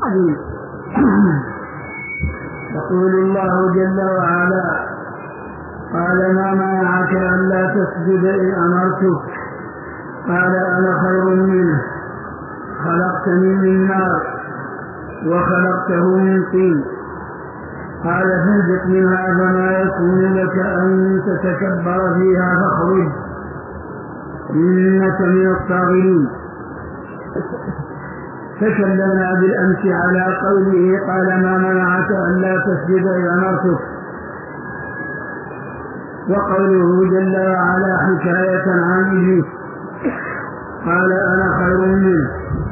يقول الله جل وعلا: قال ما منعك ألا تسجد إذ أمرتك؟ قال أنا خير منه، خلقتني من نار وخلقته من طين. قال فاهبط منها فما يكون لك أن تتكبر فيها فاخرج إنك من الصاغرين. تكلمنا بالأمس على قوله قال ما منعك ألا تسجد إذ أمرتك، وقوله جل وعلا حكاية عن إبليس قال أنا خير منه،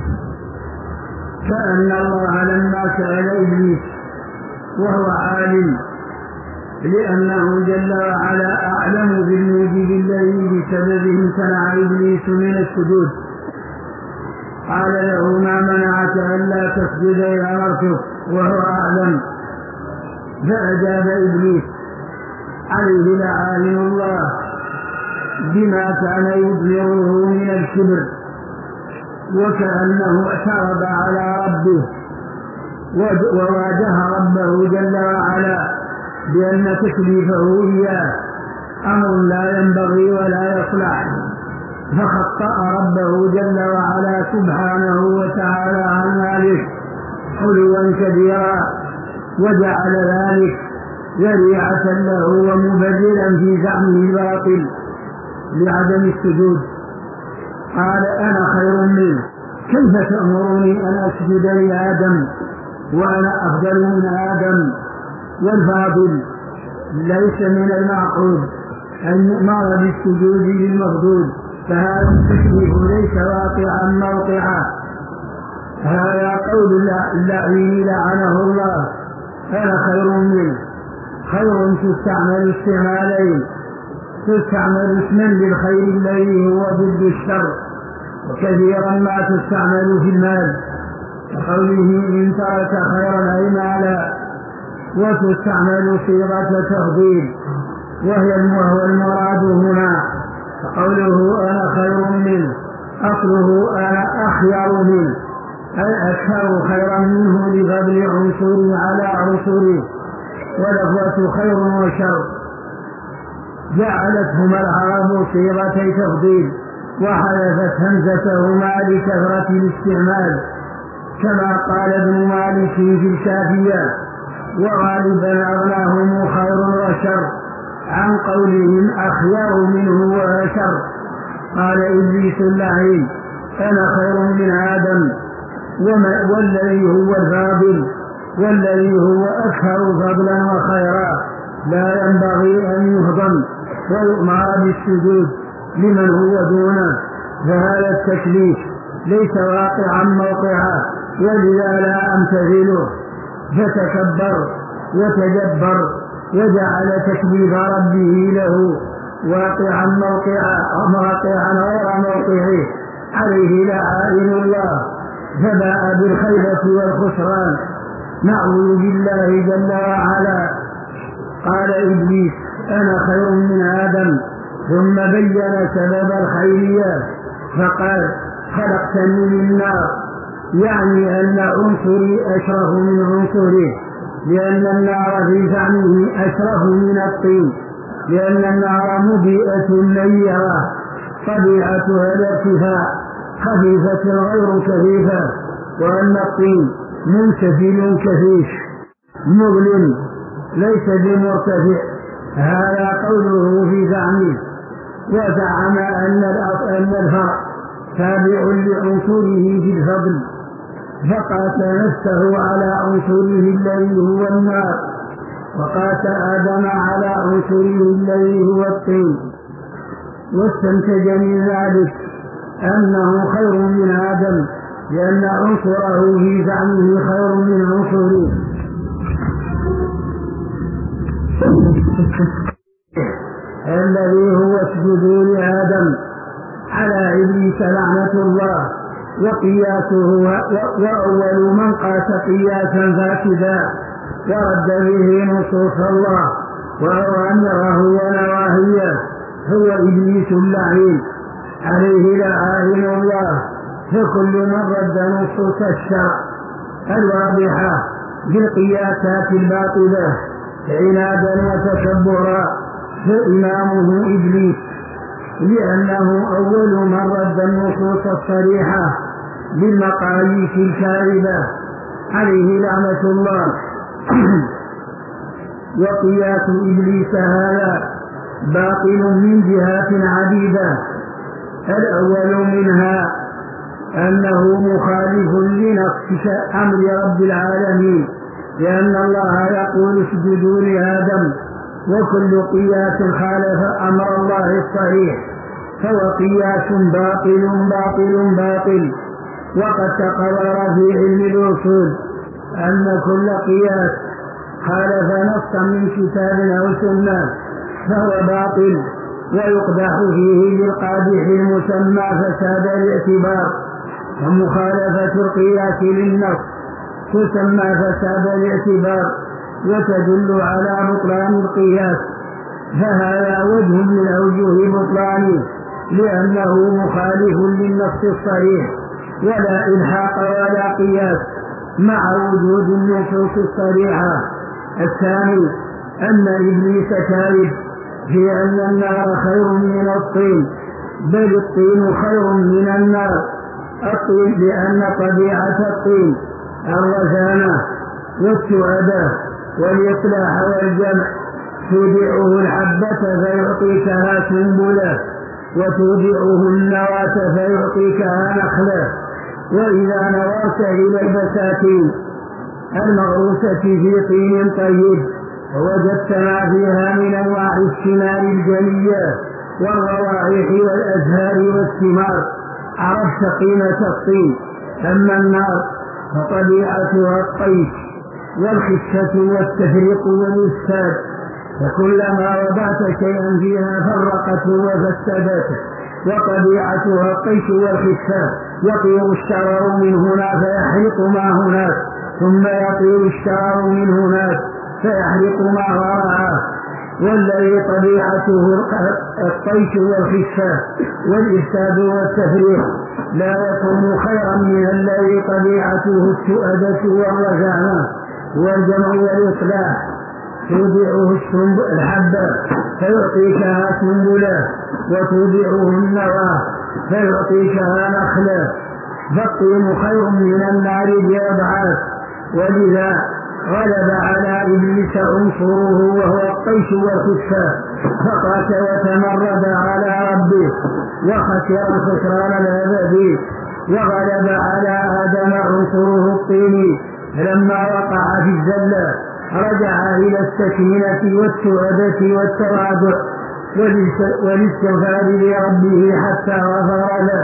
كأن الله لما سأل إبليس وهو عالم لأنه جل وعلا أعلم بالموجب الذي بسببه امتنع إبليس من السجود، قال له ما منعك ألا تسجد إذ أمرتك وهو أعلم، فأجاب إبليس عليه لعائن الله بما كان يبلغه من الكبر، وكأنه اعترض على ربه وواجه ربه جل وعلا بأن تكليفه إياه أمر لا ينبغي ولا يصلح، فخطأ ربه جل وعلا سبحانه وتعالى عن ذلك علوا كبيرا، وجعل ذلك ذريعة له ومبررا في زعمه الباطل لعدم السجود. قال أنا خير منه، كيف تأمرني أن أسجد لآدم وأنا أفضل من آدم؟ والفاضل ليس من المعقول أن يؤمر بالسجود للمفضول، فهذا التكليف ليس واقعا موقعا. هذا قول اللعين لعنه الله: أنا خير منه. خير تستعمل استعمالين: تستعمل اسما للخير الذي هو ضد الشر، وكثيرا ما تستعمل في المال كقوله إن ترك خيرا أي مالا، وتستعمل صيغة تفضيل وهو المراد هنا. فقوله أنا خير منه أصله أنا أخير منه، أي أكثر خيرا منه لفضل عنصري على عنصري، ولفظة خير وشر جعلتهما العرب صيغتي تفضيل وحذفت همزتهما لكثرة الاستعمال، كما قال ابن مالك في الكافية: وغالبا أغناهم خير وشر عن قولهم أخير منه وأشر. قال إبليس اللعين: أنا خير من آدم، والذي هو الفاضل والذي هو أكثر فضلا وخيرا لا ينبغي أن يهضم ويؤمر بالسجود لمن هو دونه، فهذا التكليف ليس واقعا موقعا، ولذا لا أمتثله. فتكبر وتجبر وجعل تكليف ربه له واقعا غير موقعه، عليه لعائن الله، فباء بالخيبة والخسران. نعوذ بالله جل وعلا. قال إبليس: أنا خير من آدم، ثم بين سبب الخيرية فقال: خلقتني من نار، يعني أن عنصري أشرف من عنصره، لأن النار في زعمه أشرف من الطين، لأن النار مضيئة نيرة طبيعتها الارتفاع خفيفة غير كثيفة، وأن الطين منسفل كثيف مظلم ليس بمرتفع. هذا قوله في زعمه. وزعم أن الفرع تابع لعنصره في الفضل، فقاس نفسه على عنصره الذي هو النار، وقاس آدم على عنصره الذي هو الطين، واستنتج من ذلك أنه خير من آدم، لأن عنصره في زعمه خير من عنصره الذي هو اسجود لآدم. على إبليس لعنة الله وقياسه، وأول من قاس قياسا فاسدا ورد به نصوص الله وأوامره ونواهيه هو إبليس اللعين، عليه لعائن الله. فكل من رد نصوص الشرع الواضحة بالقياسات الباطلة عنادا وتكبرا، فإمامه إبليس، لأنه أول من رد النصوص الصريحة بالمقاييس الكاذبة عليه لعنة الله. وقياس إبليس هذا باطل من جهات عديدة. الأول منها أنه مخالف لنص أمر رب العالمين، لأن الله يقول اسجدوا لآدم، وكل قياس خالف أمر الله الصريح فهو قياس باطل باطل باطل. وقد تقرر في علم الأصول أن كل قياس خالف نصا من كتاب أو سنة فهو باطل، ويقدح فيه بالقادح المسمى فساد الاعتبار، ومخالفة القياس للنص تسمى فساد الاعتبار وتدل على بطلان القياس، فهذا وجه من أوجه بطلانه، لأنه مخالف للنص الصريح، ولا إلحاق ولا قياس مع وجود النصوص الصريحة. الثاني أن إبليس كاذب في أن النار خير من الطين، بل الطين خير من النار. الطين لأن طبيعة الطين الرزانة والسؤدة والإصلاح والجمع، تودعه الحبة فيعطيكها سنبلة، وتودعه النواة فيعطيكها نخلة. وإذا نظرت إلى البساتين المغروسة في طين طيب ووجدت ما فيها من أنواع الثمار الجلية والروائح والأزهار والثمار عرفت قيمة الطين. أما النار فطبيعتها الطيش والخشة والتفريق والإفساد، فكلما وضعت شيئا فيها فرقته وفسدته. وطبيعتها الطيش والخشة، يطير الشرر من هنا فيحرق ما هناك، ثم يطير الشرر من هناك فيحرق ما وراءه. والذي طبيعته الطيش والخشة والإفساد والتفريق لا يكون خيرا من الذي طبيعته السؤدة والرزانة والجمع والإصلاح. تودعه الحبة فيعطيكها سنبلة، وتودعه النوى فيعطيكها نخلة. فالطين خير من النار بأضعاف، ولذا غلب على إبليس عنصره وهو الطيش والخشة، فقات وتمرد على ربه وخسر الخسران الأبدي. وغلب على آدم عنصره الطيني، لما وقع في الزلة رجع إلى السكينة والسؤدة والتواضع والاستغفار لربه حتى غفر له.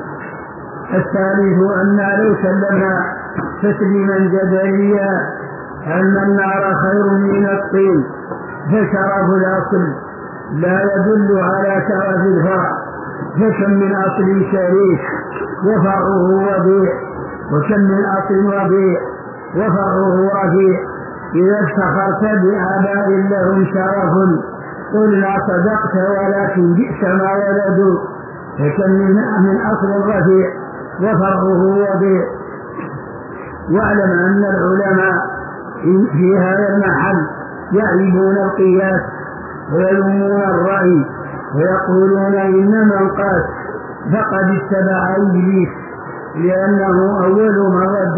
الثالث أن لو سلمنا تسليما جدليا أن النار خير من الطين، فشرف الأصل لا يدل على شرف الفرع، فكم من أصل شريف وفرعه وضيع، وكم من أصل وضيع وفرعه رفيع. إذا افتخرت بآباء لهم شرف قلنا صدقت، ولكن بئس ما ولدوا. فكم من أصل رفيع وفرعه وضيع. واعلم أن العلماء في هذا المحل يعيبون القياس ويلومون الرأي ويقولون إن من قاس فقد اتبع إبليس، لأنه أول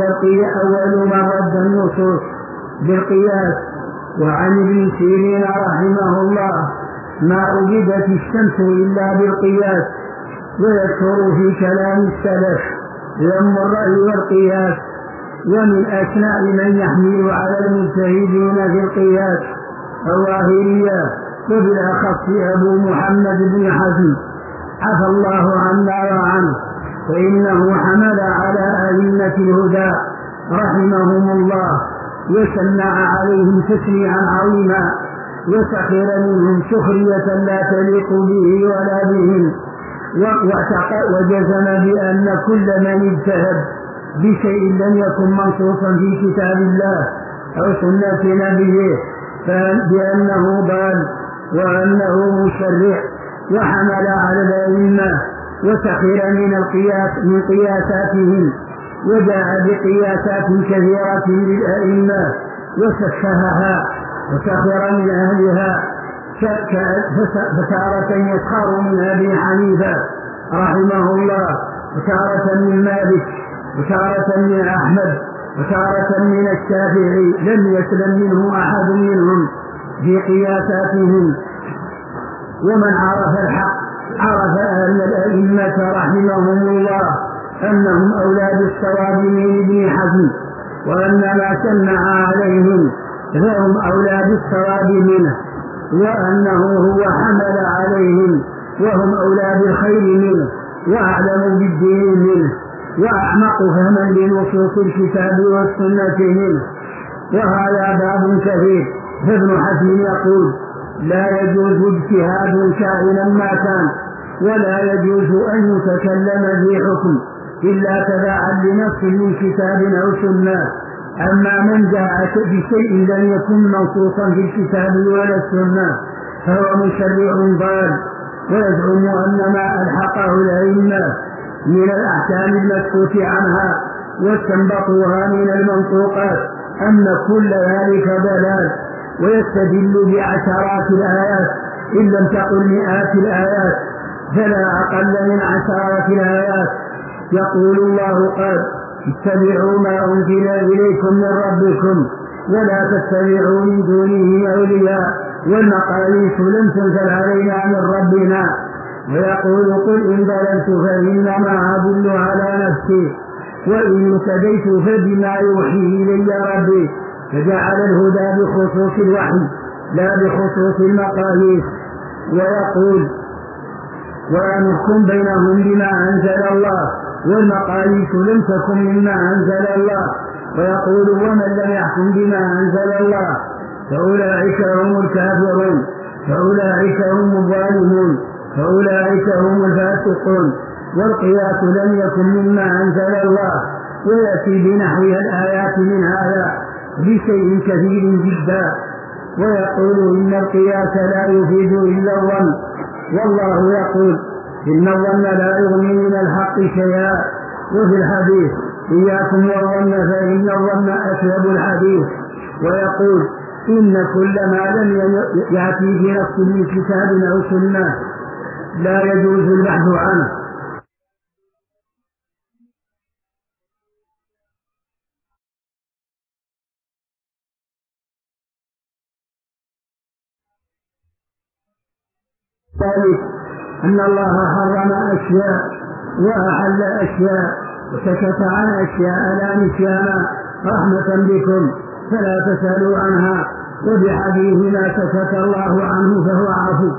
من رد النصوص بالقياس. وعن ابن سيرين رحمه الله ما عبدت الشمس إلا بالقياس، ويذكر في كلام السلف ذم الرأي والقياس. ومن أشناء من يحمل على المجتهدين في القياس الظاهرية، وبالأخص أبو محمد بن حزم عفى الله عنا وعنه، فإنه حمل على أئمة الهدى رحمهم الله وشنع عليهم تشنيعا عظيما، وسخر منهم سخرية لا تليق به ولا بهم، وجزم بأن كل من اجتهد بشيء لم يكن منصوصا في كتاب الله أو سنة نبيه بأنه ضال وأنه مشرع، وحمل على الأئمة وسخر من قياساتهم وجاء بقياسات كثيرة للأئمة وسفهها وسخر من أهلها، فتارة يسخر من أبي حنيفة رحمه الله، وتارة من مالك، وتارة من أحمد، وتارة من الشافعي، لم يسلم منه أحد منهم في قياساتهم. ومن عرف الحق عرف أن الأئمة رحمهم الله أنهم أولاد الصواب من ابن حزم، وأن ما شنع عليهم فهم أولاد الصواب منه، وأنه هو حمل عليهم وهم أولاد الخير منه، وأعلم بالدين منه، وأعمق فهما لنصوص الكتاب والسنة منه. وهذا باب كثير. فابن حزم يقول: لا يجوز اجتهاد كائنا ما كان، ولا يجوز أن يتكلم في حكم إلا تبعا لنص من كتاب أو سنة. أما من جاء بشيء لم يكن منصوصا في الكتاب ولا السنة فهو مشرع ضال، ويزعم أن ما ألحقه الأئمة من الأحكام المسكوت عنها واستنبطوها من المنطوقات أن كل ذلك ضلال، ويستدل بعشرات الآيات إن لم تقل مئات الآيات، فلا أقل من عشرات الآيات. يقول الله: قال اتبعوا ما أنزل إليكم من ربكم ولا تتبعوا من دونه أولياء والمقاييس لم تنزل علينا من ربنا. ويقول: قل إن ضللت فإنما أضل على نفسي وإن اهتديت فبما يوحي إلي ربي. فجعل الهدى بخصوص الوحي لا بخصوص المقاييس. ويقول: ونحكم بينهم بما أنزل الله والمقاييس لم تكن مما أنزل الله. ويقول: ومن لم يحكم بما أنزل الله فأولئك هم الكافرون، فأولئك هم الظالمون، فأولئك هم الفاسقون. والقياس لم يكن مما أنزل الله، ويأتي بنحوها الآيات من هذا بشيء كثير جدا. ويقول: إن القياس لا يفيد إلا الظن، والله يقول: إن الظن لا يغني من الحق شيئا. وفي الحديث: إياكم والظن فإن الظن أكذب الحديث. ويقول: إن كل ما لم يأتي بنص من كتاب أو سنة لا يجوز البحث عنه. ثالث: أن الله حرم أشياء وأحل أشياء وسكت عن أشياء لا نسيان رحمة بكم فلا تسألوا عنها، وبحديث ما سكت الله عنه فهو عفو.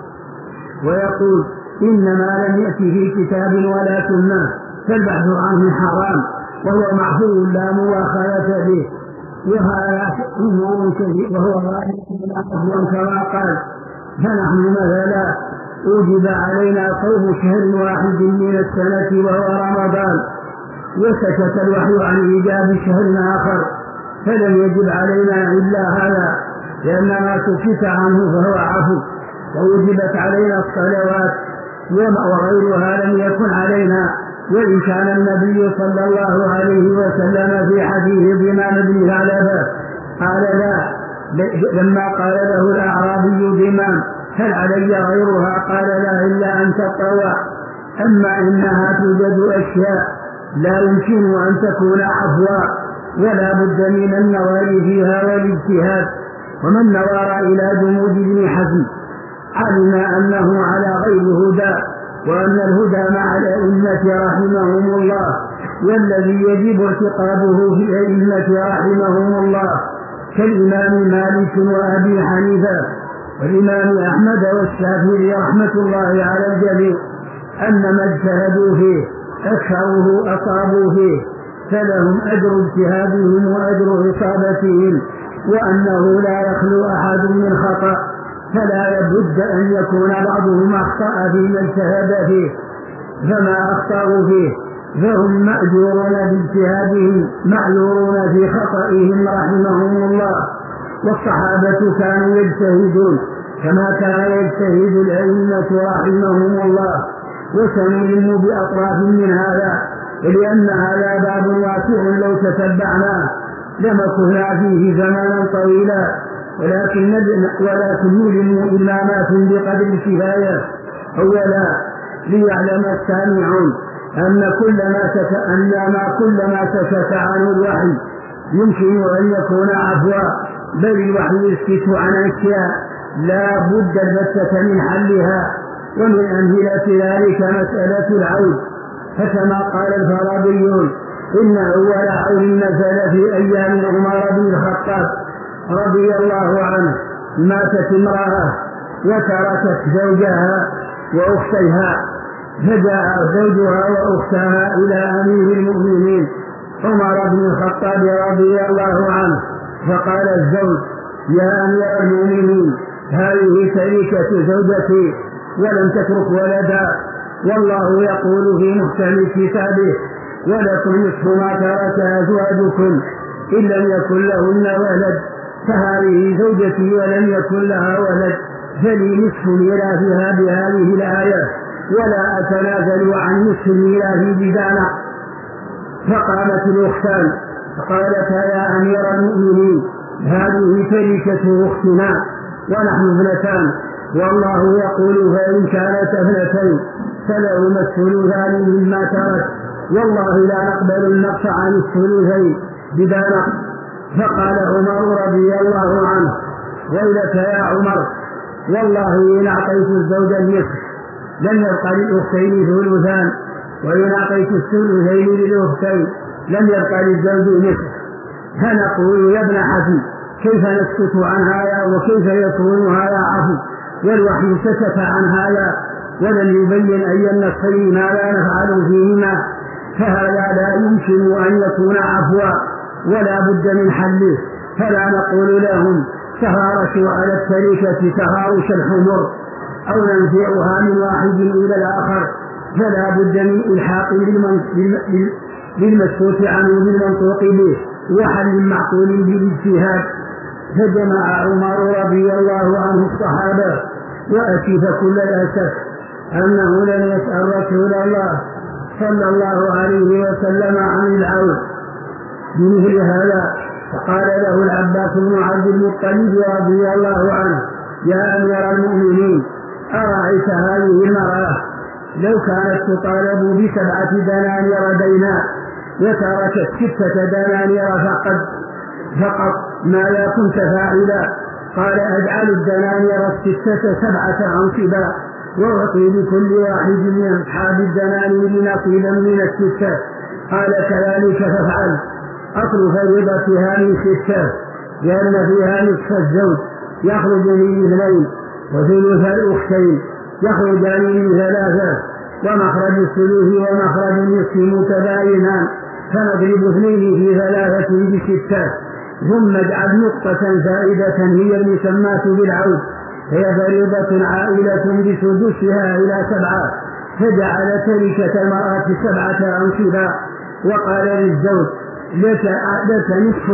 ويقول: إنما لم يأتي في كتاب ولا سنة فالبحث عنه حرام وهو معفو لا مؤاخذة به. وهذا أمور كثيرة وهو ظاهر كما قال: فنحن مثلا أوجب علينا صوم شهر واحد من السنة وهو رمضان، وسكت الوحي عن إيجاب شهر آخر، فلم يجب علينا إلا هذا، لأن ما سكت عنه فهو عفو. ووجبت علينا الصلوات وغيرها لم يكن علينا، وإن كان النبي صلى الله عليه وسلم في حديث ضمان بن ثعلبة قال: لا، لما قال له الأعرابي: ضمان هل علي غيرها؟ قال: لا، إلا أن تطوع. أما إنها توجد أشياء لا يمكن أن تكون عفوا ولا بد من النظر فيها والاجتهاد. ومن نظر إلى جمود ابن حزم علم أنه على غير هدى، وأن الهدى مع الأئمة رحمهم الله، والذي يجب اعتقاده في الأئمة رحمهم الله كالإمام مالك وأبي حنيفة والإمام أحمد والشافعي رحمة الله على الجميع، أن ما اجتهدوا فيه أكثره أصابوا فيه فلهم أجر اجتهادهم وأجر إصابتهم، وأنه لا يخلو أحد من خطأ، فلا بد أن يكون بعضهم أخطأ فيما اجتهد فيه، فما أخطأوا فيه فهم مأجورون باجتهادهم معذورون في خطئهم رحمهم الله. والصحابة كانوا يجتهدون كما كان يجتهد الأئمة رحمهم الله، وسنلم بأطراف من هذا ولأن هذا باب واسع لو تتبعناه لمكثنا فيه زمانا طويلا، ولكن نلم إمامات بقدر الكفاية. أولا ليعلم السامعون أن كل ما سكت عنه الوحي يمكن أن يكون عفوا، بل الوحي يسكت عن أشياء لا بد البتة من حلها. ومن أمثلة ذلك مسألة العود، فكما قال الفارابيون إن أول عود نزل في أيام عمر بن الخطاب رضي الله عنه، ماتت امرأة وتركت زوجها وأختيها، فجاء زوجها وأختها إلى أمير المؤمنين عمر بن الخطاب رضي الله عنه، فقال الزوج يا أمير المؤمنين هذه تركة زوجتي ولم تترك ولدا، والله يقول في محكم كتابه ولكم نصف ما ترك أزواجكم إن لم يكن لهن ولد، فهذه زوجتي ولم يكن لها ولد، فلي نصف ميراثها بهذه الآية ولا أتنازل عن نصف الميراث بدانا. فقامت الأختان فقالتا يا أمير المؤمنين هذه تركة أختنا ونحن ابنتان، والله يقول فإن كانت ابنتين فلهما الثلثان مما ترك، والله لا نقبل النقص عن الثلثين بدانا. فقال عمر رضي الله عنه ويلك يا عمر، والله إن أعطيت الزوج النصف لم يبق للأختين ثلثان، وإن أعطيت الثلثين للأختين لم يبق للزوج نصف. فنقول يا ابن حفي كيف نسكت عن هذا وكيف يكون هذا عفو، والوحي سكت عن هذا ولم يبين أي النصفين ما لا نفعل فيهما، فهذا لا يمكن أن يكون عفوا ولا بد من حله. فلا نقول لهم تهارشوا على التركة تهارش الحمر أو ننزعها من واحد إلى الآخر، فلا بد من إلحاق بالمسكوت عنه بالمنطوق به وحل معقول بالاجتهاد. فجمع عمر رضي الله عنه الصحابة، وأسف كل الأسف أنه لم يسأل رسول الله صلى الله عليه وسلم عن العود بمثل هذا، فقال له العباس بن عبد المطلب رضي الله عنه يا أمير المؤمنين أرأيت هذه المرأة لو كانت تطالب ب7 دنانير دينا وتركت 6 دنانير فقط ماذا كنت فاعلا؟ قال أجعل الدنانير 6 7 أنصبا وأعطي لكل واحد من أصحاب الدنانير نصيبا من 6. قال كذلك فافعل، أصل فريضتها من 6 لأن فيها نصف الزوج يخرج من 2 وثلث الأختين يخرجان من 3 ومخرج الثلث ومخرج النصف متباينان، فنضرب 2 في 3 ب6، ثم اجعل نقطة زائدة هي المسماة بالعود، هي فريضة عائلة بسدسها إلى 7، فجعل تركة المرأة 7 أنصبا. وقال للزوج لك نصف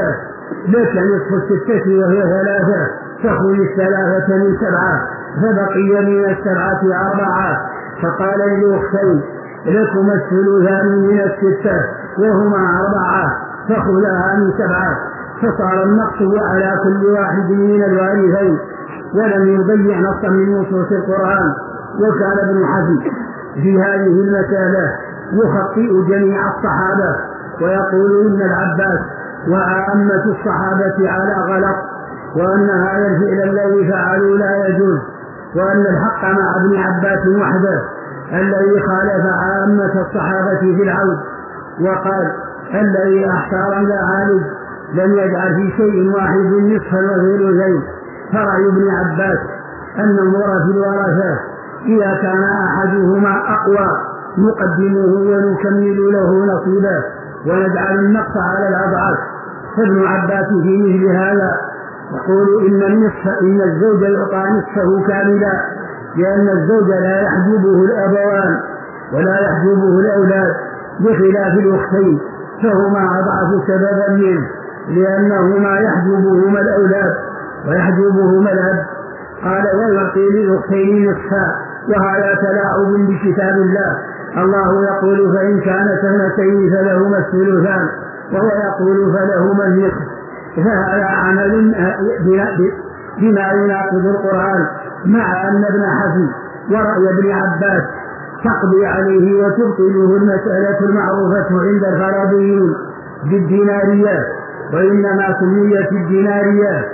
الستة وهي 3، تخرج 3 من 7 فبقي من 7 4. فقال للأختين لكم الثلثان من 6 وهما 4 فخذها من 7، فصار النقص على كل واحد من الوارثين ولم يضيع نصا من نصوص القرآن. وكان ابن حزم في هذه المسألة يخطئ جميع الصحابة ويقول إن العباس وعامة الصحابة على غلط، وأن هذا الفعل الذي فعلوا لا يجوز، وأن الحق مع ابن عباس وحده الذي خالف عامة الصحابة في العود. وقال الذي أحتار العالج لم يجعل في شيء واحد نصفا وثلثين. فرأي ابن عباس أن النور في الورثة إذا كان أحدهما أقوى نقدمه ونكمل له نصيبه ونجعل النقص على الأضعاف. فابن عباس في مثل هذا يقول إن الزوج يعطى نصفه كاملا، لأن الزوج لا يحجبه الأبوان ولا يحجبه الأولاد بخلاف الأختين، فهما أضعف سببا منه لأنهما يحجبهما الأولاد ويحجبهما الأب. قال ويعطي للأختين نصفا، وهذا تلاعب بكتاب الله الله يقول فإن كانت اثنتين فلهما الثلثان وهو يقول فلهما النصف، فهذا عمل بما يناقض القرآن، مع أن ابن حزم ورأي ابن عباس تقضي عليه وتبطله المسألة المعروفة عند الفرضيين بالديناريات، وإنما سميت الديناريات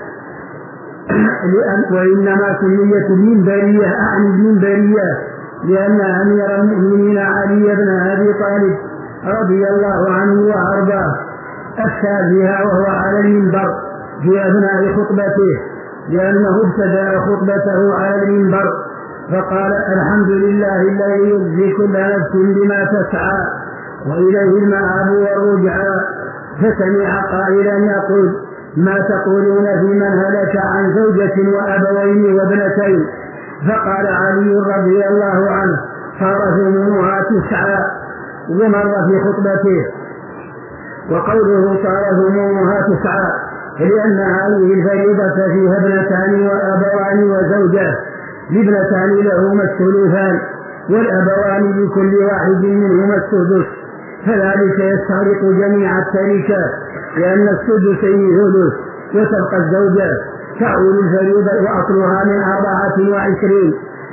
المنبرية لأن أمير المؤمنين علي بن أبي طالب رضي الله عنه وأرضاه أفتى بها وهو على المنبر في أثناء خطبته، لأنه ابتدأ خطبته على المنبر فقال: الحمد لله الذي يجزي كل نفس بما تسعى وإليه المآب والرجعى. فسمع قائلا يقول: ما تقولون في من هلك عن زوجة وأبوين وابنتين؟ فقال علي رضي الله عنه: صار ثمنها 9. ومر في خطبته وقوله صار ثمنها 9 لأن هذه الفريضة فيها ابنتان وأبوان وزوجة، لابنتان لهما الثلثان والأبوان لكل واحد منهما السدس، فذلك يستغرق جميع التركة لأن السدسين ثلث وتبقى الزوجة. تعول الفريضة وأصلها من 24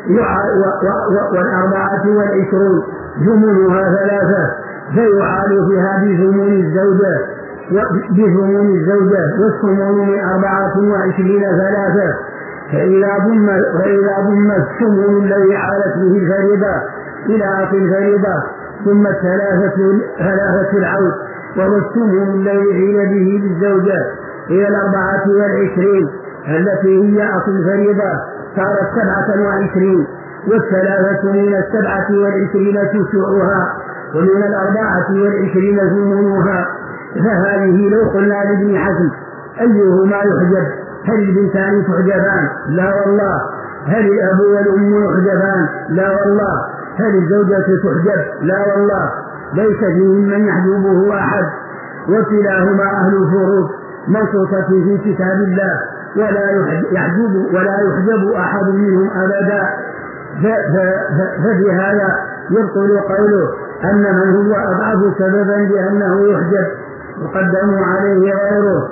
و24 ثمنها 3، فيعال فيها بثمن الزوجة والثمن من 24 3، فإذا ضم الثمن الذي عالت به الفريضة إلى أصل الفريضة ثم 3 العود وهو الثمن الذي عيل به بالزوجة إلى 24 التي هي أصل الفريضة صارت 27، والثلاثة من 27 تسعها ومن 24 ثمنها. فهذه لو قلنا لابن حزم أيهما يحجب؟ هل البنتان تحجبان؟ لا والله. هل الأب والأم يحجبان؟ لا والله. هل الزوجة تحجب؟ لا والله. ليس فيهم من يحجبه أحد، وكلاهما أهل الفروض منصوصة في كتاب الله ولا يحجب أحد منهم أبدا. فبهذا يبطل قوله أن من هو أضعف سببا لأنه يحجب وقدموا عليه غيره.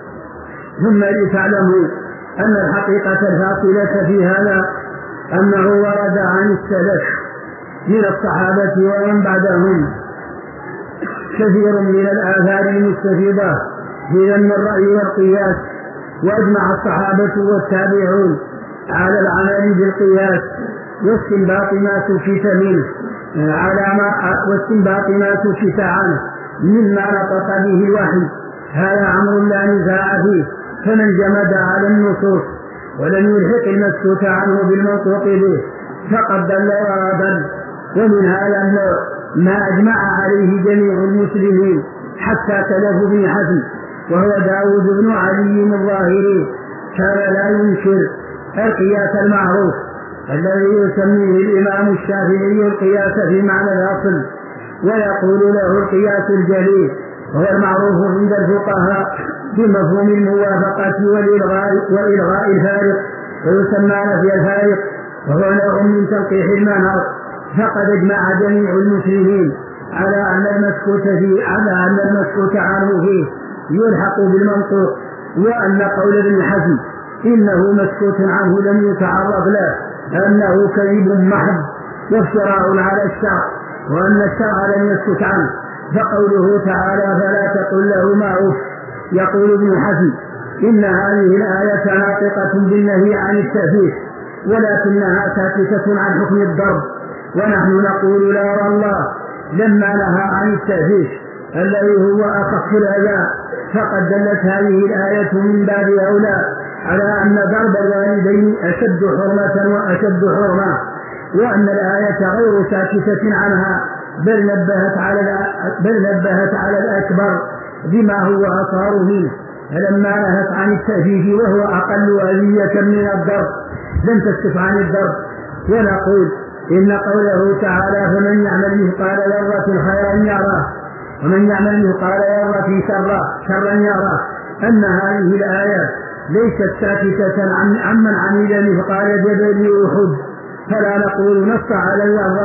ثم لتعلموا أن الحقيقة الفاصلة في هذا أنه ورد عن السلف من الصحابة ومن بعدهم كثير من الآثار المستفيضة في ذم الرأي والقياس، وأجمع الصحابة والتابعون على العمل بالقياس واستنباط ما سكت منه واستنباط ما سكت عنه مما نطق به الوحي. هذا أمر لا نزاع فيه، فمن جمد على النصوص ولم يلحق المسكوت عنه بالمنطوق به فقد ضل وأضل. ومن هذا النوع ما أجمع عليه جميع المسلمين حتى تلف بن حزم وهو داود بن علي الظاهري، كان لا ينكر القياس المعروف الذي يسميه الإمام الشافعي القياس في معنى الأصل، ويقول له القياس الجلي، وهو المعروف عند الفقهاء بمفهوم الموافقة وإلغاء الفارق، ويسمى نفي الفارق، وهو نوع من تلقيح المنهر. فقد اجمع جميع المسلمين على أن المسكوت عنه فيه يلحق بالمنطوق، وأن قول ابن حزم إنه مسكوت عنه لم يتعرض له أنه كذب محض وافتراء على الشرع، وأن الشرع لم يسكت عنه. فقوله تعالى فلا تقل لهما أف، يقول ابن حزم إن هذه الآية ناطقة بالنهي عن التأفيف ولكنها ساكتة عن حكم الضرب، ونحن نقول لا والله لما نهى عن التأفيف الذي هو أخف الأذى فقد دلت هذه الآية من باب أولى على أن ضرب الوالدين أشد حرمة وأشد حرمة، وأن الآية غير ساكتة عنها بل نبهت على الأكبر بما هو أصغر منه. فلما نهت عن التأفيف وهو أقل أذية من الضرب لم تسكت عن الضرب. ونقول إن قوله تعالى فمن يعمل مثقال ذرة خيرا يره ومن يعمل مثقال ذرة شرا يره، أن هذه الآية ليست ساكتة عمن عمل مثقال جبل أحد، فلا نقول نص على الذرة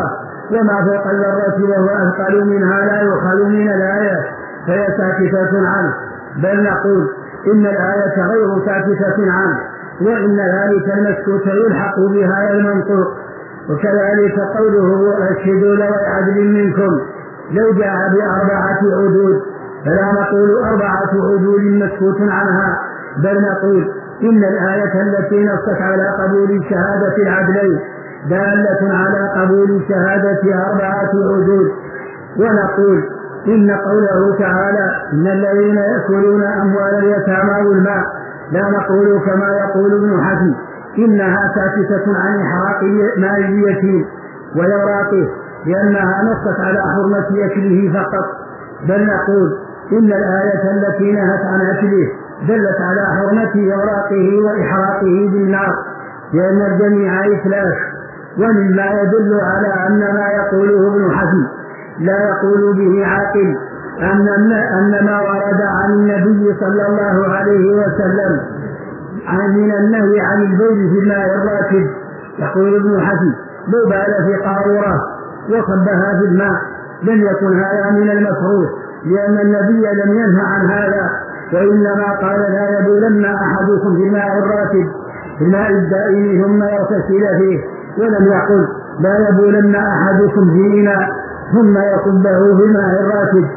وما فوق الذرة وهو أثقل منها لا يؤخذ من الآية فهي ساكتة عنه، بل نقول إن الآية غير ساكتة عنه، وإن ذلك المسكوت يلحق بها المنطوق. وكذلك قوله أشهدوا ذوي عدل منكم لو جاء ب4 عدود، فلا نقول 4 عدود مسكوت عنها، بل نقول إن الآية التي نصت على قبول شهادة العدلين دالة على قبول شهادة 4 عدود. ونقول إن قوله تعالى إن الذين يأكلون أموال اليتامى ظلما لا نقول كما يقول ابن حزم إنها ساكتة عن إحراق مال اليتيم ويراقه لأنها نصت على حرمة أكله فقط، بل نقول إن الآية التي نهت عن أكله دلت على حرمة يراقه وإحراقه بالنار لأن الجميع إتلاف. ومما يدل على أن ما يقوله ابن حزم لا يقول به عاقل أن ما ورد عن النبي صلى الله عليه وسلم من النهي عن البول في الماء الراكد. يقول ابن حزم لو بال في قارورة وصبها في الماء لم يكن هذا من المكروه لأن النبي لم ينهى عن هذا، وإنما قال لا يبولن أحدكم في الماء الراكد في الماء الدائم ثم يغتسل فيه، ولم يقل لا يبولن أحدكم في إناء ثم يصبه في الماء الراكد.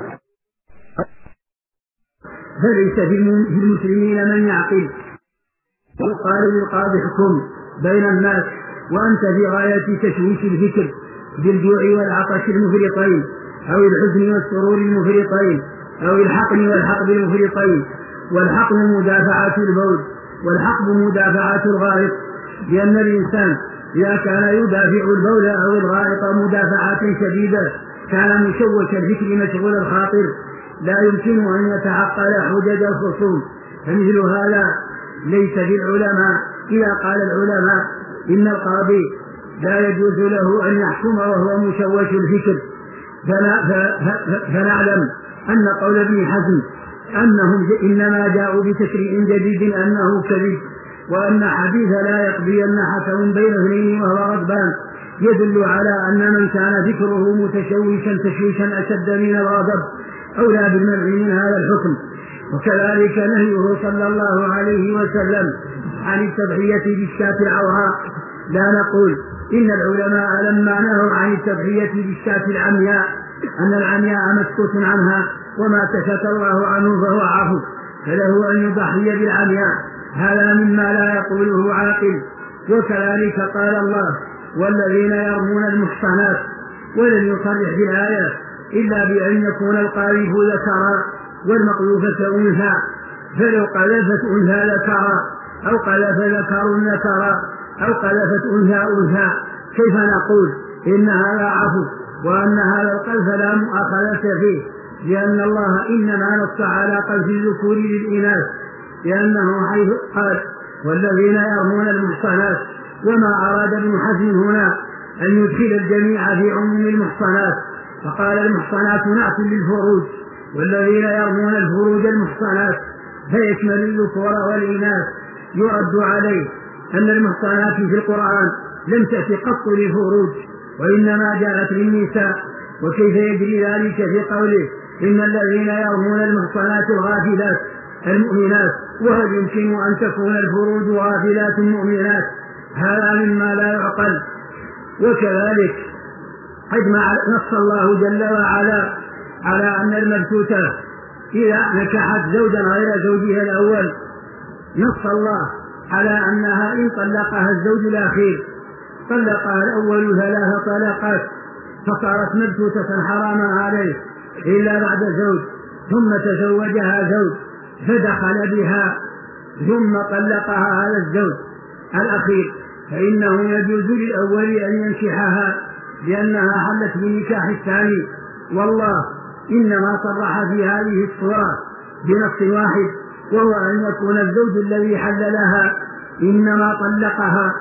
فليس في المسلمين من يعقل. وقال للقاضي احكم بين الناس وأنت في غاية تشويش الفكر بالجوع والعطش المفرطين أو الحزن والسرور المفرطين أو الحقن والحقد المفرطين. والحقن مدافعة البول والحقد مدافعة الغائط، لأن الإنسان إذا كان يدافع البول أو الغائط مدافعة شديدة كان مشوش الفكر مشغول الخاطر لا يمكن أن يتعقل حجج الخصوم. فمثل هذا ليس بالعلماء. إذا قال العلماء إن القاضي لا يجوز له أن يحكم وهو مشوش الفكر، فنعلم أن قول ابن حزم أنهم إنما جاءوا بتشريع جديد أنه كذب، وأن حديث لا يقضين حكم بين اثنين وهو غضبان يدل على أن من كان ذكره متشوشا تشويشا أشد من الغضب أولى بالمنع من هذا الحكم. وكذلك نهيه صلى الله عليه وسلم عن التضحية بالشاة العوراء. لا نقول إن العلماء لما نهوا عن التضحية بالشاة العمياء أن العمياء مسكوت عنها وما سكت الله عنه فهو عفو، فله أن يضحي بالعمياء، هذا مما لا يقوله عاقل. وكذلك قال الله والذين يرمون المحصنات، ولم يصرح بالآية إلا بأن يكون القاذف ذكرا والمقذوفة أنثى، فلو قذفت أنثى ذكرا أو قذف ذكر ذكرا أو قذفت أنثى كيف نقول إن هذا عفو وأن هذا القذف لا مؤاخذة فيه؟ لأن الله إنما نص على قذف الذكور للإناث، لأنه حيث قال والذين يرمون المحصنات، وما أراد ابن حزم هنا أن يدخل الجميع في عموم المحصنات، فقال المحصنات نعت للفروج، والذين يرمون الفروج المحصنات فيشمل الذكور والإناث. يرد عليه أن المحصنات في القرآن لم تأتي قط للفروج وإنما جاءت للنساء، وكيف يجري ذلك في قوله إن الذين يرمون المحصنات الغافلات المؤمنات، وهل يمكن أن تكون الفروج غافلات مؤمنات؟ هذا مما لا يعقل. وكذلك نص الله جل وعلا على أن المبتوتة إذا نكحت زوجا غير زوجها الأول نص الله على أنها إن طلقها الزوج الأخير طلقها الأول 3 طلقات فصارت مبتوتة حراما عليه إلا بعد زوج، ثم تزوجها زوج فدخل بها ثم طلقها هذا الزوج الأخير، فإنه يجوز للأول أن ينكحها لأنها حلت بنكاح الثاني. والله إنما صرح في هذه الصورة بنص واحد، وهو أن يكون الزوج الذي حل لها إنما طلقها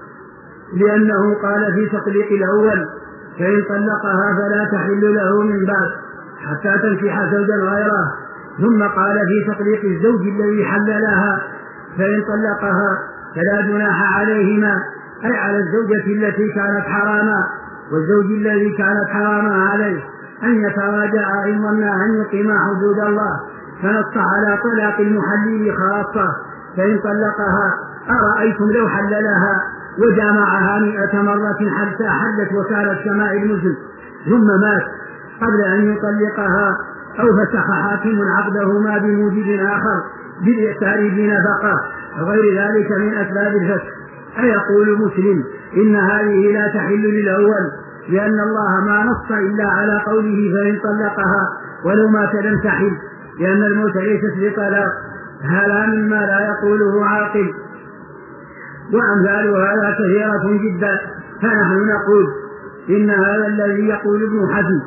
لأنه قال في تطليق الأول فإن طلقها فلا تحل له من بعد حتى تنكح زوجا غيره، ثم قال في تطليق الزوج الذي حل لها فإن طلقها فلا جناح عليهما، أي على الزوجة التي كانت حراما والزوج الذي كانت حراما عليه أن يتراجع إن ظن أن يقيم حدود الله، فنص على طلاق المحلل خاصة، فإن طلقها أرأيتم لو حللها وجامعها 100 مرة حتى حلت وكانت كماء المزن ثم مات قبل أن يطلقها، أو فسخ حاكم عقدهما بموجب آخر بالإعتار بنفقة وغير ذلك من أسباب الفسخ، أيقول مسلم إن هذه لا تحل للأول، لأن الله ما نص إلا على قوله فإن طلقها ولو مات لم تحل، لأن الموت ليست بطلاق، هذا مما لا يقوله عاقل. وأمثال هذا كثيرة جدا، فنحن نقول إن هذا الذي يقول ابن حزم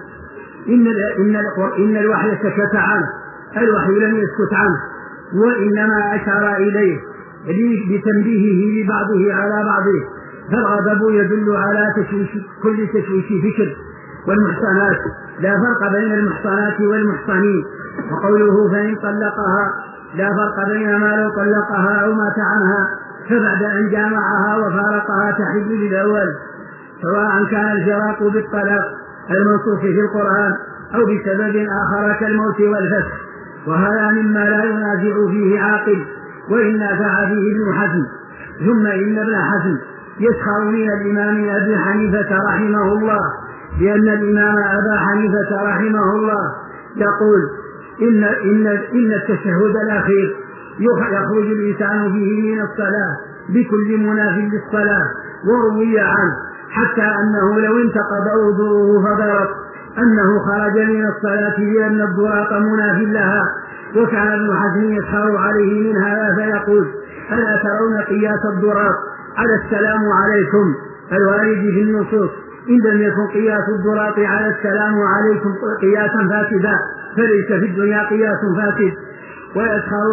إن الوحي سكت عنه، الوحي لم يسكت عنه، وإنما أشار إليه بتنبيهه لبعضه على بعضه، فالغضب يدل على كل تشويش فكر، والمحصنات لا فرق بين المحصنات والمحصنين، وقوله فإن طلقها لا فرق بين ما لو طلقها أو مات عنها، فبعد أن جامعها وفارقها تحل للأول، سواء كان الفراق بالطلاق المنصوص في القرآن أو بسبب آخر كالموت والفسخ، وهذا مما لا ينازع فيه عاقل، وإن نافع فيه ابن حزم. ثم إن ابن حزم يسخر من الإمام أبي حنيفة رحمه الله، لأن الإمام أبا حنيفة رحمه الله يقول إن التشهد الأخير يخرج الإنسان فيه من الصلاة بكل مناف للصلاة، وروي عنه حتى أنه لو انتقض وضوءه فضرب أنه خرج من الصلاة لأن الضراط مناف لها. وكان ابن حزم يسخر عليه من هذا فيقول ألا ترون قياس الضراط على السلام عليكم الوارد في النصوص، إن لم يكن قياس الضراط على السلام عليكم قياسا فاسدا فليس في الدنيا قياس فاسد. ويسخر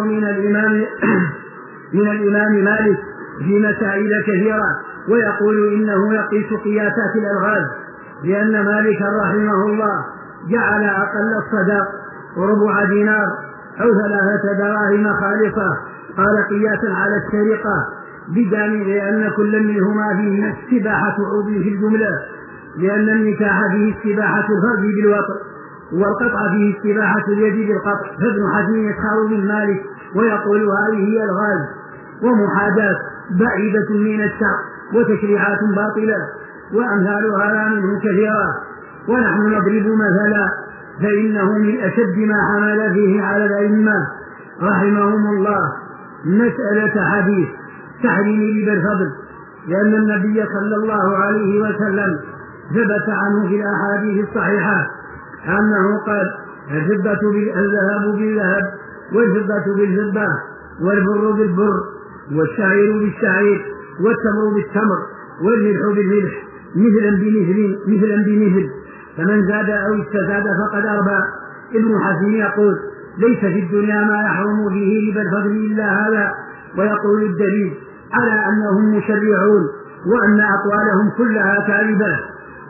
من الإمام مالك في مسائل كثيرة، ويقول إنه يقيس قياسات الألغاز، لأن مالك رحمه الله جعل أقل الصداق وربع دينار أو 3 دراهم خالصة، قال قياسا على السرقة، بدليل أن كل منهما فيه استباحة عضو في الجملة، لأن النكاح فيه استباحة الفرد بالوطء، والقطع فيه استباحة اليد بالقطع. فابن حزم يسخر من مالك ويقول هذه هي الغاز ومحاداة بعيدة من الشرع وتشريعات باطلة، وأمثال هذا منه كثيرة. ونحن نضرب مثلا فإنه من أشد ما حمل فيه على الأئمة رحمهم الله مسألة حديث تحريم ربا الفضل، لأن النبي صلى الله عليه وسلم ثبت عنه في الأحاديث الصحيحة أنه قال الذهب بالذهب والفضة بالفضة والبر بالبر والشعير بالشعير والتمر بالتمر والملح بالملح مثلا بمثل، فمن زاد أو استزاد فقد أربى. ابن حزم يقول ليس في الدنيا ما يحرم فيه ربا الفضل إلا هذا، ويقول الدليل على أنهم مشرعون وأن أقوالهم كلها كاذبة،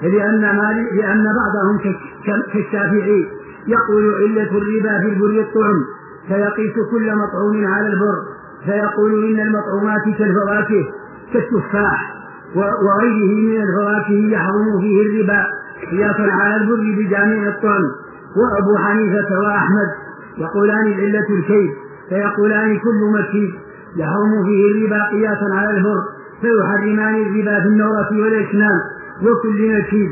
لأن بعضهم كالشافعي يقول علة الربا في البر الطعم، فيقيس كل مطعوم على البر، فيقول إن المطعومات كالفواكه كالتفاح وغيره من الفواكه يحرم فيه الربا قياسا على البر بجميع الطعم. وأبو حنيفة وأحمد يقولان العلة الكيد، فيقولان كل مكيد يحرم فيه الربا قياسا على البر، فيحرمان الربا في النورة والإشنان وكل مكيد.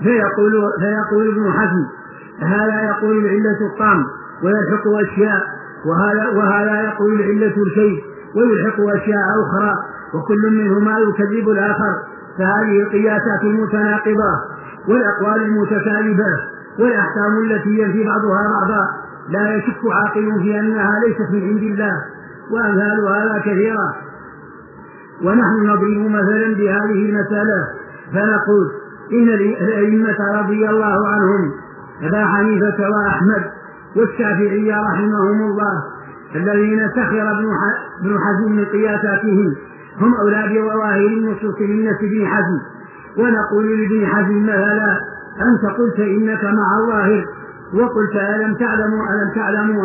فيقول ابن حزم هذا يقول العلة الطعم ويلحق أشياء، وهذا يقول العلة الكيد ويلحق أشياء أخرى، وكل منهما يكذب الآخر، فهذه القياسات المتناقضة والأقوال المتكاذبة والأحكام التي ينفي بعضها بعضا لا يشك عاقل في أنها ليست من عند الله. وأمثال هذا كثيرة. ونحن نضرب مثلا بهذه المسألة فنقول إن الأئمة رضي الله عنهم أبا حنيفة وأحمد والشافعي رحمهم الله الذين سخر ابن حزم من قياساتهم هم أولاد وظواهر النصوص من نفس ابن حزم. ونقول لابن حزم مثلا أنت قلت إنك مع الظاهر، وقلت ألم تعلموا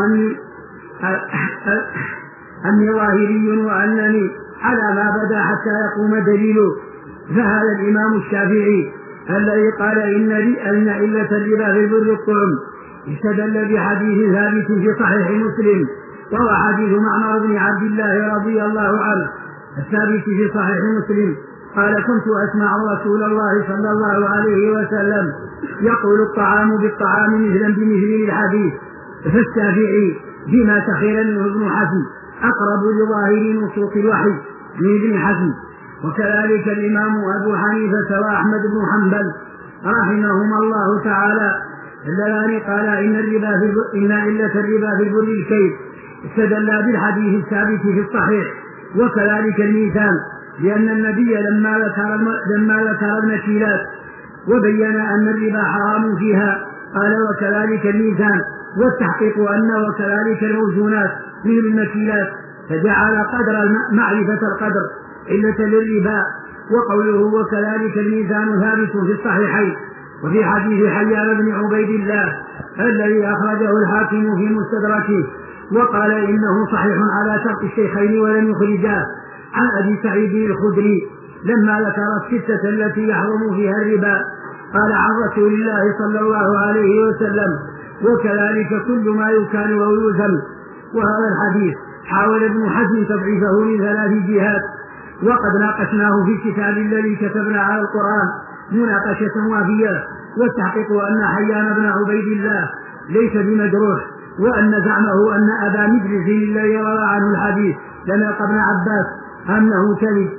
أني ظاهري وأنني على ما بدا حتى يقوم دليله. فهذا الإمام الشافعي الذي قال إن علة الربا في البر الطعم استدل بحديث ثابت في صحيح مسلم، وهو حديث معمر بن عبد الله رضي الله عنه الثابت في صحيح مسلم قال: كنت أسمع رسول الله صلى الله عليه وسلم يقول: الطعام بالطعام مثلا بمثل الحديث. فالشافعي بما سخر منه ابن حزم أقرب لظاهر نصوص الوحي من ابن حزم، وكذلك الإمام أبو حنيفة وأحمد بن حنبل رحمهما الله تعالى، اللذان قال إن علة الربا في البر الكيد استدل بالحديث الثابت في الصحيح. وكذلك الميزان، لأن النبي لما ذكر المكيلات وبين أن الربا حرام فيها قال: وكذلك الميزان، والتحقيق أن وكذلك الموزونات من المكيلات، فجعل قدر معرفة القدر علة للربا. وقوله وكذلك الميزان ثابت في الصحيحين، وفي حديث حيان بن عبيد الله الذي أخرجه الحاكم في مستدركه وقال إنه صحيح على شرط الشيخين ولم يخرجاه، عن أبي سعيد الخدري لما ذكر الستة التي يحرم فيها الربا قال عن رسول الله صلى الله عليه وسلم: وكذلك كل ما يكال أو يوزن. وهذا الحديث حاول ابن حزم تضعيفه من 3 جهات، وقد ناقشناه في الكتاب الذي كتبنا على القرآن مناقشة وافية، والتحقيق أن حيان بن عبيد الله ليس بمجروح، وأن زعمه أن أبا مدرس الذي روى عنه الحديث لقى ابن عباس أنه كذب،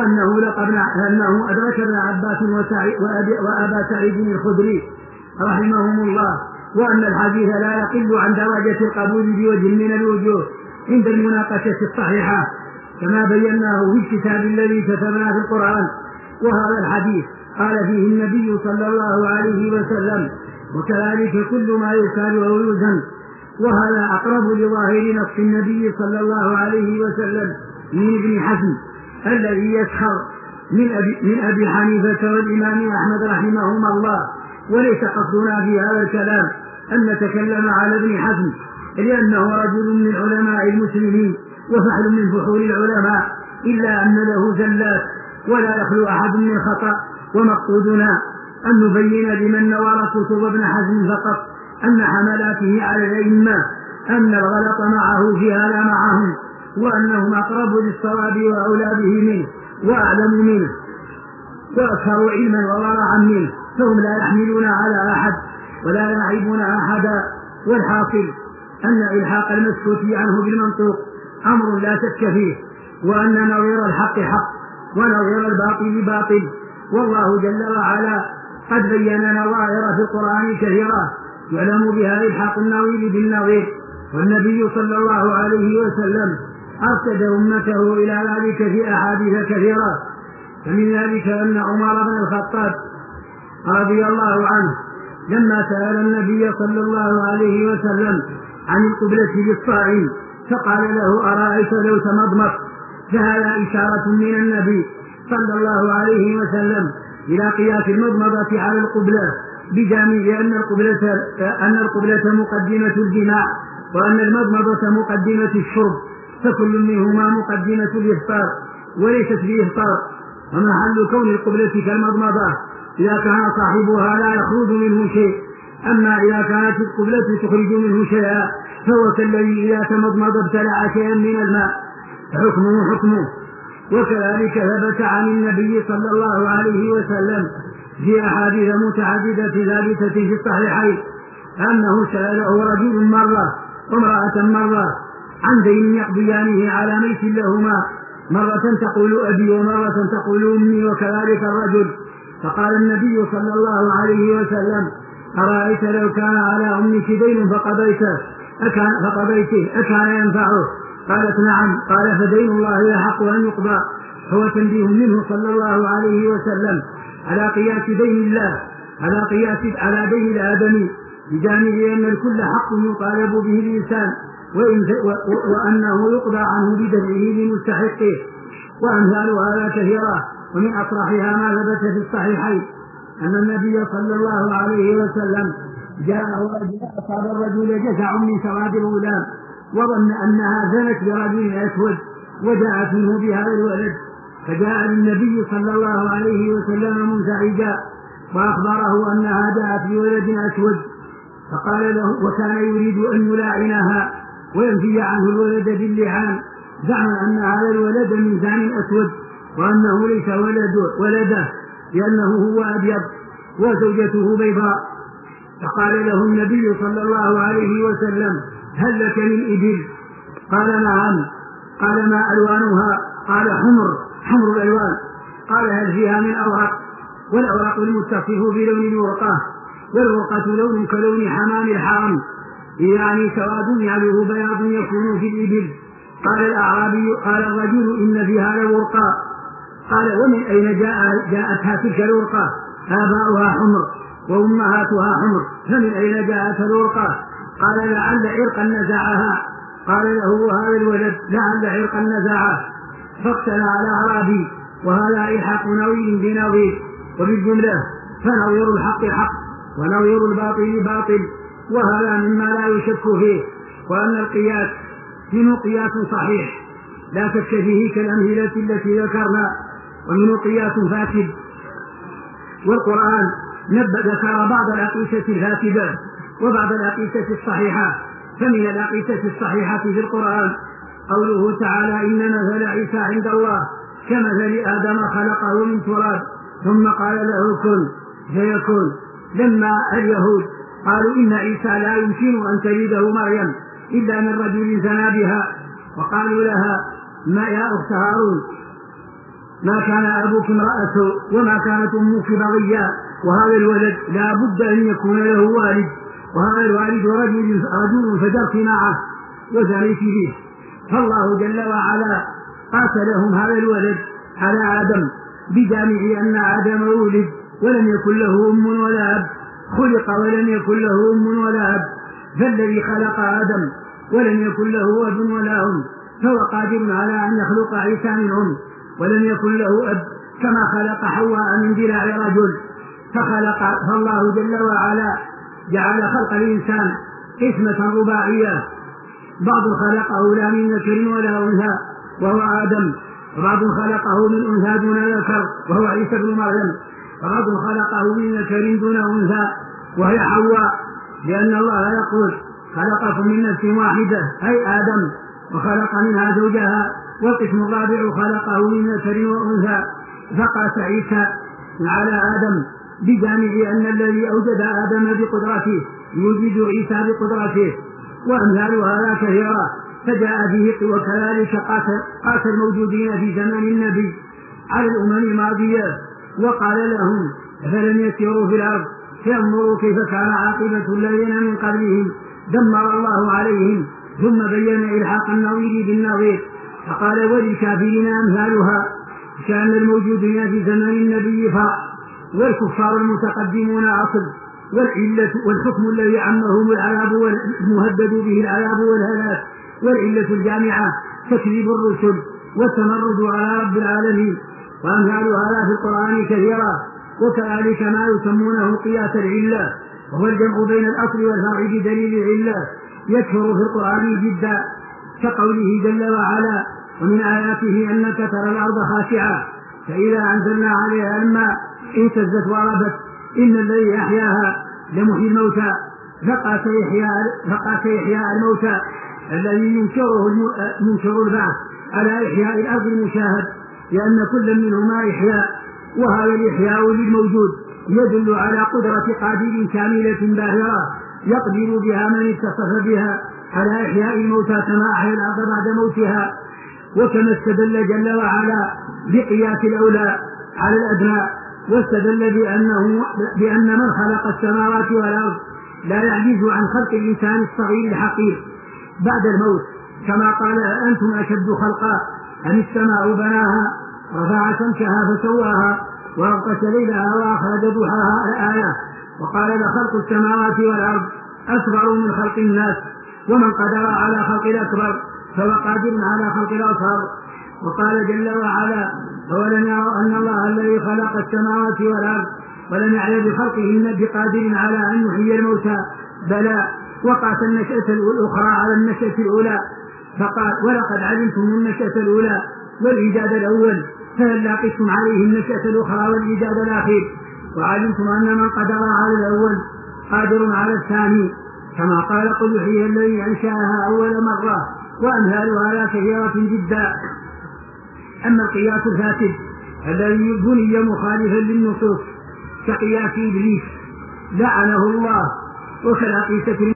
وأنه أدرك ابن عباس وأبا سعيد الخدري رحمهم الله، وأن الحديث لا يقل عن درجة القبول بوجه من الوجوه عند المناقشة الصحيحة كما بيناه في الكتاب الذي كتبنا في القرآن. وهذا الحديث قال فيه النبي صلى الله عليه وسلم: وكذلك كل ما يكال أو يوزن. وهذا أقرب لظاهر نص النبي صلى الله عليه وسلم من ابن حزم الذي يسخر من أبي حنيفة والإمام أحمد رحمهما الله. وليس قصدنا في هذا الكلام أن نتكلم على ابن حزم، لأنه رجل من علماء المسلمين وفعل من فحول العلماء، إلا أن له زلات ولا يخلو أحد من خطأ. ومقصودنا أن نبين لمن نوى كتب ابن حزم فقط أن حملاته على الأئمة أن الغلط معه فيها لا معهم، وأنهم أقرب للصواب وأولى به منه وأعلم منه وأكثر علما وورعا منه، فهم لا يحملون على أحد ولا يعيبون أحدا. والحاصل أن إلحاق المسكوت عنه بالمنطوق أمر لا شك فيه، وأن نظير الحق حق ونظير الباطل باطل. والله جل وعلا قد بين نظائر في القرآن كثيرة يعلم بها إلحاق النظير بالنظير، والنبي صلى الله عليه وسلم أرشد أمته إلى ذلك في أحاديث كثيرة. فمن ذلك أن عمر بن الخطاب رضي الله عنه لما سأل النبي صلى الله عليه وسلم عن القبلة بالصائم فقال له: أرأيت لو تمضمض؟ فهذا إشارة من النبي صلى الله عليه وسلم إلى قياس المضمضة على القبلة، بجانب أن القبلة مقدمة الجماع، وأن المضمضة مقدمة الشرب، فكل منهما مقدمة الإفطار وليست بإفطار. ومحل كون القبلة كالمضمضة إذا كان صاحبها لا يخرج منه شيء، أما إذا كانت القبلة تخرج منه شيئا فهو كالذي إذا تمضمض ابتلع شيئا من الماء حكمه حكمه. وكذلك ثبت عن النبي صلى الله عليه وسلم في أحاديث متعددة ثابتة في الصحيحين أنه سأله رجل مرة وامرأة مرة عن دين يقضيانه على ميت لهما، مرة تقول أبي ومرة تقول أمي، وكذلك الرجل. فقال النبي صلى الله عليه وسلم: أرأيت لو كان على أمك دين فقضيته أكان ينفعه؟ قالت: نعم. قال: فدين الله يحق أن يقضى. هو تنبيه منه صلى الله عليه وسلم على قياس دين الله على دين الآدمي، بجانب أن الكل حق يطالب به الإنسان، وأنه يقضى عنه بدفعه لمستحقه. وأمثال هذا كثيرة، ومن أطرحها ما ثبت في الصحيحين أن النبي صلى الله عليه وسلم جاء أصاب الرجل جزع من سواد الغلام وظن أنها زنت برجل أسود وجاءت منه بهذا الولد، فجاء للنبي صلى الله عليه وسلم منزعجا وأخبره أنها جاءت بولد أسود، فقال له وكان يريد أن يلاعنها وينفي عنه الولد باللعان، زعما أن هذا الولد من ثاني أسود وأنه ليس ولده لأنه هو أبيض وزوجته بيضاء. فقال له النبي صلى الله عليه وسلم هل لك من إبل؟ قال نعم. قال ما ألوانها؟ قال حمر الألوان. قال هل فيها من أوراق؟ والأوراق المتصف بلون الورقة، والورقة لون كلون حمام الحرم، يعني سواد يعلوه بياض يكون في الإبل. قال الأعرابي قال الرجل إن فيها لورقة. قال ومن أين جاءتها تلك الورقة؟ آباؤها حمر وأمهاتها حمر، فمن أين جاءت الورقة؟ قال لعل عرقا نزعها. قال له هذا الولد لعل عرقا نزعه. فاقتل على أعرابي، وهذا إلحاق نظير بنظير. وبالجملة فنظير الحق حق ونظير الباطل باطل، وهذا مما لا يشك فيه، وأن القياس منه قياس صحيح لا شك فيه كالأمثلة التي ذكرنا، ومنه قياس فاسد. والقرآن ذكر بعض الأقيسة الفاسدة وبعض الأقيسة الصحيحة. فمن الأقيسة الصحيحة في القرآن قوله تعالى إن مثل عيسى عند الله كمثل آدم خلقه من تراب ثم قال له كن فيكون. لما اليهود قالوا إن عيسى لا يمكن أن تلده مريم إلا من رجل زنى بها، وقالوا لها ما يا أخت هارون ما كان أبوك امرأ سوء وما كانت أمك بغيا، وهذا الولد لا بد أن يكون له والد، وهذا الوالد رجل فجرت معه وزنيت به. فالله جل وعلا قاس لهم هذا الولد على آدم بجامع أن آدم ولد ولم يكن له أم ولا أب، خلق ولم يكن له أم ولا أب، فالذي خلق آدم ولم يكن له أب ولا أم فهو قادر على أن يخلق عيسى من أم ولم يكن له أب، كما خلق حواء من ضلع رجل. فالله جل وعلا جعل خلق الإنسان قسمة رباعية، بعض خلقه لا من ذكر ولا أنثى وهو آدم، وبعض خلقه من أنثى دون ذكر وهو عيسى بن مريم، وبعض خلقه من ذكر دون أنثى وهي حواء، لأن الله يقول خلقكم من نفس واحدة أي آدم وخلق منها زوجها. والقسم الرابع خلقه من ذكر وأنثى، فقاس عيسى على آدم بجامع أن الذي أوجد آدم بقدرته يوجد عيسى بقدرته، وأمثال هذا كثيرة فجاء فيه. وكذلك قاس الموجودين في زمن النبي على الأمم الماضية وقال لهم فلم يسيروا في الأرض فينظروا كيف كان عاقبة الذين من قبلهم دمر الله عليهم، ثم بين إلحاق النظير بالنظير فقال وللكافرين أمثالها، كان الموجودين في زمن النبي فرع والكفار المتقدمون أصل، والحكم الذي عمهم العذاب والمهدد به العذاب والهلاك، والعلة الجامعة تكذيب الرسل والتمرد على رب العالمين. وأمثال هذا في القرآن كثيرة، وكذلك ما يسمونه قياس العلة وهو الجمع بين الأصل والفرع بدليل العلة يكثر في القرآن جدا، كقوله جل وعلا ومن آياته أنك ترى الأرض خاشعة فإذا أنزلنا عليها الماء اهتزت وربت إن الذي أحياها لمحيي الموتى. فقاس إحياء الموتى الذي ينكر البعث على إحياء الأرض المشاهد، لأن كل منهما إحياء، وهذا الإحياء للموجود يدل على قدرة قادر كاملة باهرة يقدر بها من اتصف بها على إحياء الموتى كما أحيا الأرض بعد موتها. وكما استدل جل وعلا بقياس الأولى على الأدنى، واستدل بأن من خلق السماوات والأرض لا يعجز عن خلق الإنسان الصغير الحقير بعد الموت، كما قال أنتم أشد خلقا أم السماء بناها رفع سمكها فسواها وأغطش ليلها وأخرج ضحاها الآية. وقال لخلق السماوات والأرض أكبر من خلق الناس، ومن قدر على خلق الأكبر فهو قادر على خلق الأصغر. وقال جل وعلا أولم يروا أن الله الذي خلق السماوات والأرض ولم يعي بخلقهن بقادر على أن يحيي الموتى بلى، وقعت النشأة الأخرى على النشأة الأولى فقال ولقد علمتم النشأة الأولى والإيجاد الأول فهل لاقيتم عليه النشأة الأخرى والإيجاد الأخير. وعلمتم أن من قدر على الأول قادر على الثاني، كما قال قل يحيي الذي أنشأها أول مرة، وأمثالها لا كثيرة جدا. أما القياس الفاسد الذي بني مخالفا للنصوص كقياس إبليس لعنه الله وكالعقيسة